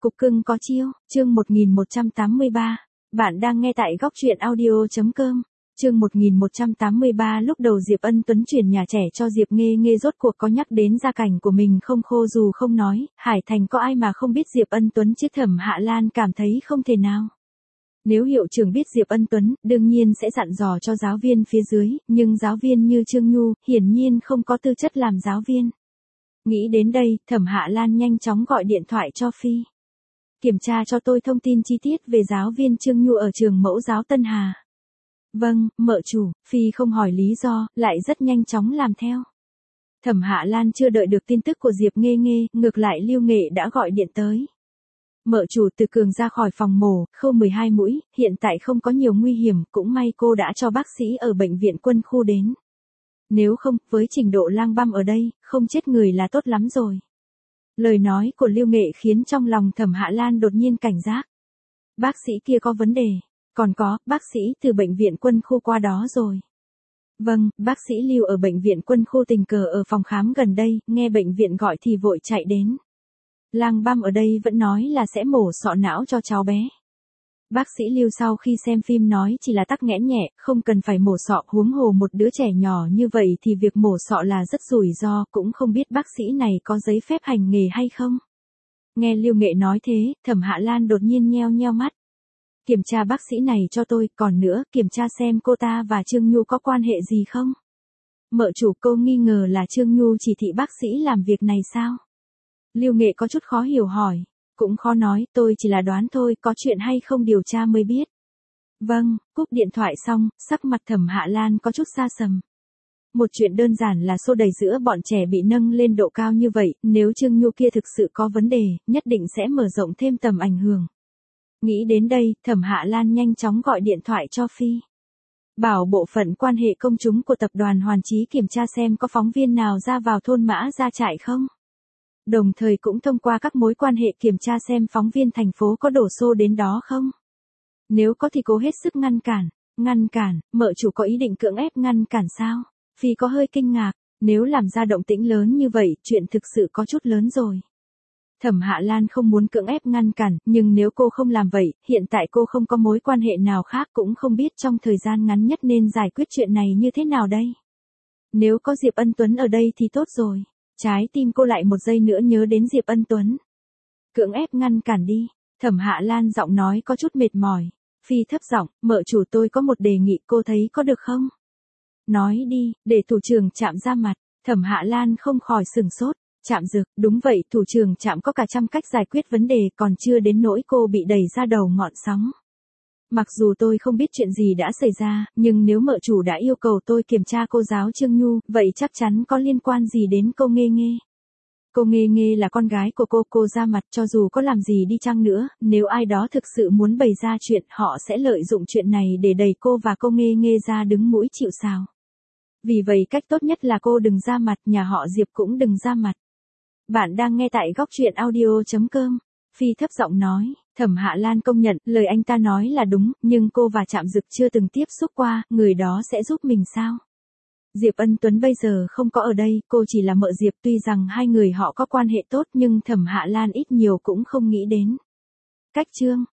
Cục cưng có chiêu, chương 1183. Bạn đang nghe tại góc truyện audio.com. Chương 1183. Lúc đầu Diệp Ân Tuấn chuyển nhà trẻ cho Diệp Nghê Nghê rốt cuộc có nhắc đến gia cảnh của mình không, khô dù không nói, Hải Thành có ai mà không biết Diệp Ân Tuấn chứ. Thẩm Hạ Lan cảm thấy không thể nào. Nếu hiệu trưởng biết Diệp Ân Tuấn, đương nhiên sẽ dặn dò cho giáo viên phía dưới, nhưng giáo viên như Trương Nhu, hiển nhiên không có tư chất làm giáo viên. Nghĩ đến đây, Thẩm Hạ Lan nhanh chóng gọi điện thoại cho Phi. Kiểm tra cho tôi thông tin chi tiết về giáo viên Trương Nhu ở trường mẫu giáo Tân Hà. Vâng, mợ chủ. Phi không hỏi lý do, lại rất nhanh chóng làm theo. Thẩm Hạ Lan chưa đợi được tin tức của Diệp Nghê Nghê, ngược lại Lưu Nghệ đã gọi điện tới. Mợ chủ, Từ Cường ra khỏi phòng mổ, khâu 12 mũi, hiện tại không có nhiều nguy hiểm, cũng may cô đã cho bác sĩ ở bệnh viện quân khu đến. Nếu không, với trình độ lang băm ở đây, không chết người là tốt lắm rồi. Lời nói của Lưu Nghệ khiến trong lòng Thẩm Hạ Lan đột nhiên cảnh giác. Bác sĩ kia có vấn đề. Còn có, bác sĩ từ bệnh viện quân khu qua đó rồi. Vâng, bác sĩ Lưu ở bệnh viện quân khu tình cờ ở phòng khám gần đây, nghe bệnh viện gọi thì vội chạy đến. Lang băm ở đây vẫn nói là sẽ mổ sọ não cho cháu bé. Bác sĩ Lưu sau khi xem phim nói chỉ là tắc nghẽn nhẹ, không cần phải mổ sọ, huống hồ một đứa trẻ nhỏ như vậy thì việc mổ sọ là rất rủi ro, cũng không biết bác sĩ này có giấy phép hành nghề hay không. Nghe Lưu Nghệ nói thế, Thẩm Hạ Lan đột nhiên nheo nheo mắt. Kiểm tra bác sĩ này cho tôi, còn nữa, kiểm tra xem cô ta và Trương Nhu có quan hệ gì không. Mợ chủ, cô nghi ngờ là Trương Nhu chỉ thị bác sĩ làm việc này sao? Lưu Nghệ có chút khó hiểu hỏi. Cũng khó nói, tôi chỉ là đoán thôi, có chuyện hay không điều tra mới biết. Vâng, cúp điện thoại xong, sắc mặt Thẩm Hạ Lan có chút xa sầm. Một chuyện đơn giản là xô đẩy giữa bọn trẻ bị nâng lên độ cao như vậy, nếu Trương Nhu kia thực sự có vấn đề, nhất định sẽ mở rộng thêm tầm ảnh hưởng. Nghĩ đến đây, Thẩm Hạ Lan nhanh chóng gọi điện thoại cho Phi. Bảo bộ phận quan hệ công chúng của tập đoàn Hoàn Chí kiểm tra xem có phóng viên nào ra vào thôn Mã Gia Trại không. Đồng thời cũng thông qua các mối quan hệ kiểm tra xem phóng viên thành phố có đổ xô đến đó không. Nếu có thì cố hết sức ngăn cản. Ngăn cản, mợ chủ có ý định cưỡng ép ngăn cản sao? Phi có hơi kinh ngạc, nếu làm ra động tĩnh lớn như vậy, chuyện thực sự có chút lớn rồi. Thẩm Hạ Lan không muốn cưỡng ép ngăn cản, nhưng nếu cô không làm vậy, hiện tại cô không có mối quan hệ nào khác, cũng không biết trong thời gian ngắn nhất nên giải quyết chuyện này như thế nào đây. Nếu có Diệp Ân Tuấn ở đây thì tốt rồi. Trái tim cô lại một giây nữa nhớ đến Diệp Ân Tuấn. Cưỡng ép ngăn cản đi. Thẩm Hạ Lan giọng nói có chút mệt mỏi. Phi thấp giọng, mợ chủ, tôi có một đề nghị, cô thấy có được không? Nói đi, để thủ trưởng Trạm ra mặt. Thẩm Hạ Lan không khỏi sửng sốt. Trạm Dực, đúng vậy, thủ trưởng Trạm có cả trăm cách giải quyết vấn đề, còn chưa đến nỗi cô bị đẩy ra đầu ngọn sóng. Mặc dù tôi không biết chuyện gì đã xảy ra, nhưng nếu mợ chủ đã yêu cầu tôi kiểm tra cô giáo Trương Nhu, vậy chắc chắn có liên quan gì đến cô Nghê Nghê. Cô Nghê Nghê là con gái của cô ra mặt, cho dù có làm gì đi chăng nữa, nếu ai đó thực sự muốn bày ra chuyện, họ sẽ lợi dụng chuyện này để đẩy cô và cô Nghê Nghê ra đứng mũi chịu sào. Vì vậy cách tốt nhất là cô đừng ra mặt, nhà họ Diệp cũng đừng ra mặt. Bạn đang nghe tại góc truyện audio.com. Phi thấp giọng nói. Thẩm Hạ Lan công nhận, lời anh ta nói là đúng, nhưng cô và Trạm Dực chưa từng tiếp xúc qua, người đó sẽ giúp mình sao? Diệp Ân Tuấn bây giờ không có ở đây, cô chỉ là mợ Diệp, tuy rằng hai người họ có quan hệ tốt nhưng Thẩm Hạ Lan ít nhiều cũng không nghĩ đến. Cách chương,